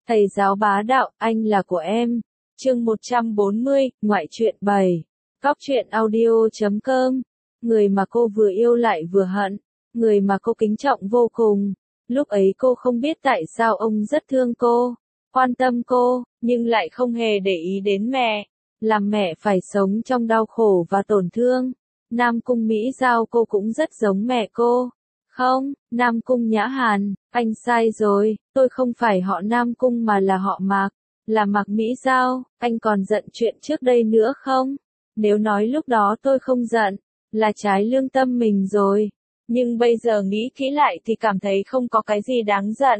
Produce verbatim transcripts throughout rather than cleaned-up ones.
Thầy giáo bá đạo, anh là của em. Chương một trăm bốn mươi, ngoại truyện bảy. Cóc truyện audio chấm com. Người mà cô vừa yêu lại vừa hận. Người mà cô kính trọng vô cùng. Lúc ấy cô không biết tại sao ông rất thương cô, quan tâm cô, nhưng lại không hề để ý đến mẹ. Làm mẹ phải sống trong đau khổ và tổn thương. Nam Cung Mỹ Giao cô cũng rất giống mẹ cô. Không, Nam Cung Nhã Hàn, anh sai rồi, tôi không phải họ Nam Cung mà là họ Mạc, là Mạc Mỹ Giao, anh còn giận chuyện trước đây nữa không? Nếu nói lúc đó tôi không giận, là trái lương tâm mình rồi, nhưng bây giờ nghĩ kỹ lại thì cảm thấy không có cái gì đáng giận.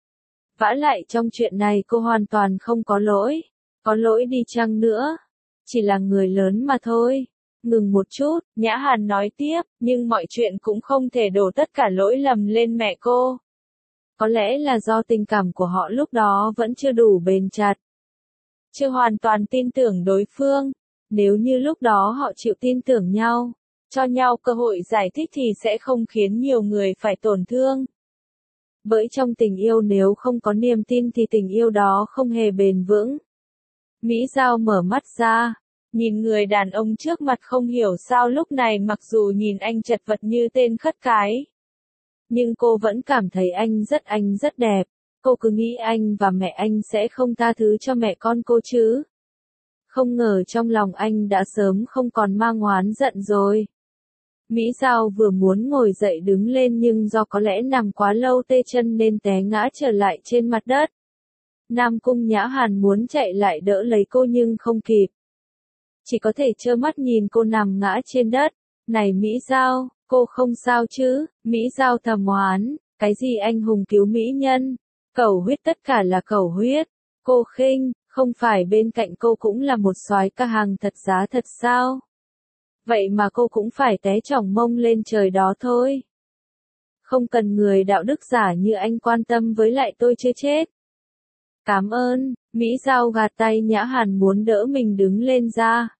Vả lại trong chuyện này cô hoàn toàn không có lỗi, có lỗi đi chăng nữa, chỉ là người lớn mà thôi. Ngừng một chút, Nhã Hàn nói tiếp, nhưng mọi chuyện cũng không thể đổ tất cả lỗi lầm lên mẹ cô. Có lẽ là do tình cảm của họ lúc đó vẫn chưa đủ bền chặt. Chưa hoàn toàn tin tưởng đối phương. Nếu như lúc đó họ chịu tin tưởng nhau, cho nhau cơ hội giải thích thì sẽ không khiến nhiều người phải tổn thương. Bởi trong tình yêu nếu không có niềm tin thì tình yêu đó không hề bền vững. Mỹ Giao mở mắt ra. Nhìn người đàn ông trước mặt không hiểu sao lúc này mặc dù nhìn anh chật vật như tên khất cái. Nhưng cô vẫn cảm thấy anh rất anh rất đẹp. Cô cứ nghĩ anh và mẹ anh sẽ không tha thứ cho mẹ con cô chứ. Không ngờ trong lòng anh đã sớm không còn mang oán giận rồi. Mỹ Giao vừa muốn ngồi dậy đứng lên nhưng do có lẽ nằm quá lâu tê chân nên té ngã trở lại trên mặt đất. Nam Cung Nhã Hàn muốn chạy lại đỡ lấy cô nhưng không kịp. Chỉ có thể trơ mắt nhìn cô nằm ngã trên đất. Này Mỹ Giao, cô không sao chứ? Mỹ Giao thầm oán, cái gì anh hùng cứu mỹ nhân? Cẩu huyết tất cả là cẩu huyết. Cô khinh, không phải bên cạnh cô cũng là một soái ca hàng thật giá thật sao? Vậy mà cô cũng phải té chỏng mông lên trời đó thôi. Không cần người đạo đức giả như anh quan tâm với lại tôi chưa chết. Cảm ơn, Mỹ Giao gạt tay Nhã Hàn muốn đỡ mình đứng lên ra.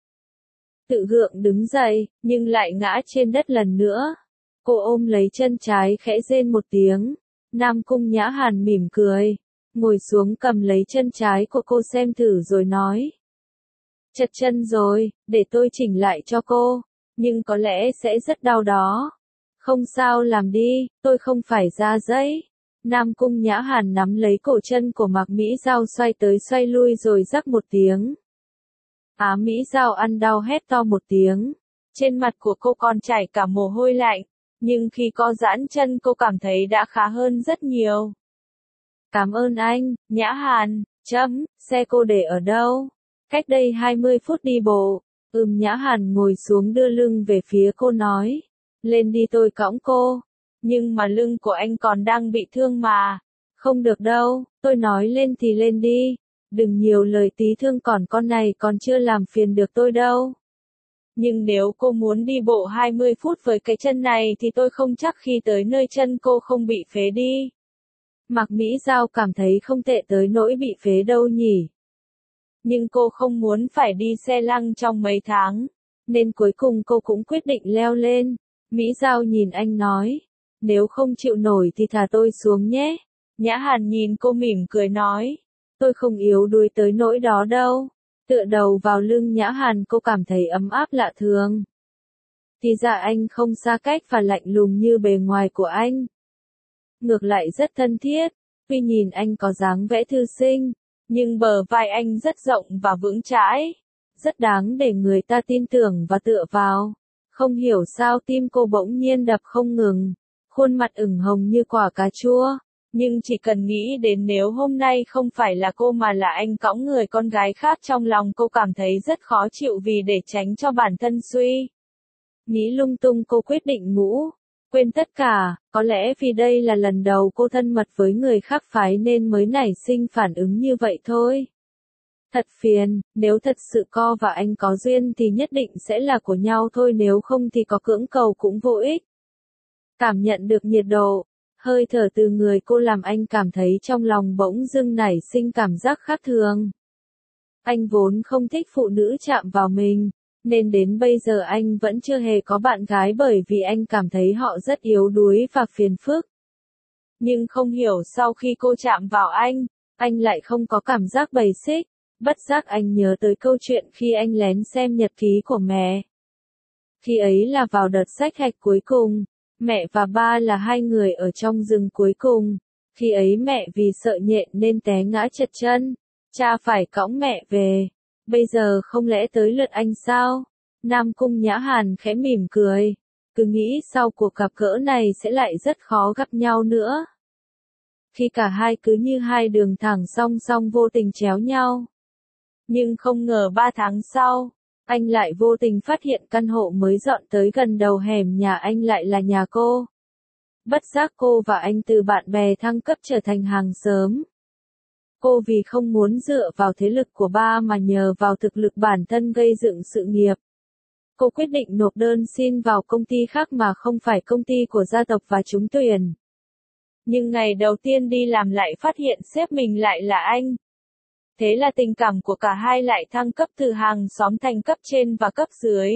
Tự gượng đứng dậy, nhưng lại ngã trên đất lần nữa. Cô ôm lấy chân trái khẽ rên một tiếng. Nam Cung Nhã Hàn mỉm cười. Ngồi xuống cầm lấy chân trái của cô xem thử rồi nói. Chật chân rồi, để tôi chỉnh lại cho cô. Nhưng có lẽ sẽ rất đau đó. Không sao làm đi, tôi không phải da giấy. Nam Cung Nhã Hàn nắm lấy cổ chân của Mạc Mỹ Giao xoay tới xoay lui rồi rắc một tiếng. Á Mỹ Giao ăn đau hét to một tiếng. Trên mặt của cô còn chảy cả mồ hôi lạnh. Nhưng khi co giãn chân cô cảm thấy đã khá hơn rất nhiều. Cảm ơn anh, Nhã Hàn. Chấm, xe cô để ở đâu? Cách đây hai mươi phút đi bộ. Ừm Nhã Hàn ngồi xuống đưa lưng về phía cô nói. Lên đi tôi cõng cô. Nhưng mà lưng của anh còn đang bị thương mà. Không được đâu, tôi nói lên thì lên đi. Đừng nhiều lời tí thương còn con này còn chưa làm phiền được tôi đâu. Nhưng nếu cô muốn đi bộ hai mươi phút với cái chân này thì tôi không chắc khi tới nơi chân cô không bị phế đi. Mạc Mỹ Giao cảm thấy không tệ tới nỗi bị phế đâu nhỉ. Nhưng cô không muốn phải đi xe lăng trong mấy tháng. Nên cuối cùng cô cũng quyết định leo lên. Mỹ Giao nhìn anh nói. Nếu không chịu nổi thì thả tôi xuống nhé. Nhã Hàn nhìn cô mỉm cười nói. Tôi không yếu đuối tới nỗi đó đâu. Tựa đầu vào lưng Nhã Hàn cô cảm thấy ấm áp lạ thường. Thì ra anh không xa cách và lạnh lùng như bề ngoài của anh. Ngược lại rất thân thiết. Tuy nhìn anh có dáng vẽ thư sinh, nhưng bờ vai anh rất rộng và vững chãi. Rất đáng để người ta tin tưởng và tựa vào. Không hiểu sao tim cô bỗng nhiên đập không ngừng. Khuôn mặt ửng hồng như quả cà chua. Nhưng chỉ cần nghĩ đến nếu hôm nay không phải là cô mà là anh cõng người con gái khác trong lòng cô cảm thấy rất khó chịu vì để tránh cho bản thân suy nghĩ lung tung cô quyết định ngủ. Quên tất cả, có lẽ vì đây là lần đầu cô thân mật với người khác phái nên mới nảy sinh phản ứng như vậy thôi. Thật phiền, nếu thật sự co và anh có duyên thì nhất định sẽ là của nhau thôi nếu không thì có cưỡng cầu cũng vô ích. Cảm nhận được nhiệt độ, hơi thở từ người cô làm anh cảm thấy trong lòng bỗng dưng nảy sinh cảm giác khác thường. Anh vốn không thích phụ nữ chạm vào mình, nên đến bây giờ anh vẫn chưa hề có bạn gái bởi vì anh cảm thấy họ rất yếu đuối và phiền phức. Nhưng không hiểu sau khi cô chạm vào anh, Anh lại không có cảm giác bầy xích, bất giác anh nhớ tới câu chuyện khi anh lén xem nhật ký của mẹ. Khi ấy là vào đợt sách hạch cuối cùng, mẹ và ba là hai người ở trong rừng cuối cùng. Khi ấy mẹ vì sợ nhện nên té ngã trật chân, cha phải cõng mẹ về. Bây giờ không lẽ tới lượt anh sao? Nam Cung Nhã Hàn khẽ mỉm cười, cứ nghĩ sau cuộc gặp gỡ này sẽ lại rất khó gặp nhau nữa. Khi cả hai cứ như hai đường thẳng song song vô tình chéo nhau. Nhưng không ngờ ba tháng sau, anh lại vô tình phát hiện căn hộ mới dọn tới gần đầu hẻm nhà anh lại là nhà cô. Bất giác cô và anh từ bạn bè thăng cấp trở thành hàng xóm. Cô vì không muốn dựa vào thế lực của ba mà nhờ vào thực lực bản thân gây dựng sự nghiệp. Cô quyết định nộp đơn xin vào công ty khác mà không phải công ty của gia tộc và trúng tuyển. Nhưng ngày đầu tiên đi làm lại phát hiện sếp mình lại là anh. Thế là tình cảm của cả hai lại thăng cấp từ hàng xóm thành cấp trên và cấp dưới.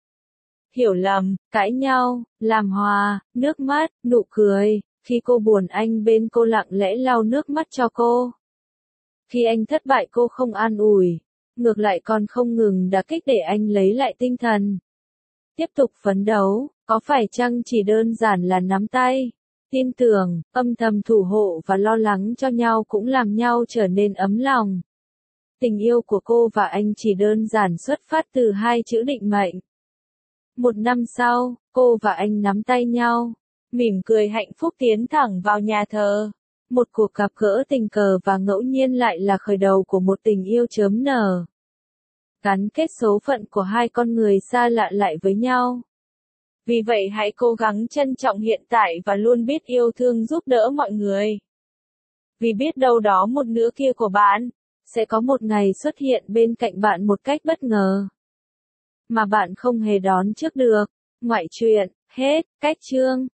Hiểu lầm, cãi nhau, làm hòa, nước mắt, nụ cười. Khi cô buồn anh bên cô lặng lẽ lau nước mắt cho cô. Khi anh thất bại cô không an ủi, ngược lại còn không ngừng đả kích để anh lấy lại tinh thần. Tiếp tục phấn đấu, có phải chăng chỉ đơn giản là nắm tay, tin tưởng, âm thầm thủ hộ và lo lắng cho nhau cũng làm nhau trở nên ấm lòng. Tình yêu của cô và anh chỉ đơn giản xuất phát từ hai chữ định mệnh. Một năm sau, cô và anh nắm tay nhau, mỉm cười hạnh phúc tiến thẳng vào nhà thờ. Một cuộc gặp gỡ tình cờ và ngẫu nhiên lại là khởi đầu của một tình yêu chớm nở. Gắn kết số phận của hai con người xa lạ lại với nhau. Vì vậy hãy cố gắng trân trọng hiện tại và luôn biết yêu thương giúp đỡ mọi người. Vì biết đâu đó một nửa kia của bạn sẽ có một ngày xuất hiện bên cạnh bạn một cách bất ngờ mà bạn không hề đón trước được. Ngoại truyện, hết, cách chương.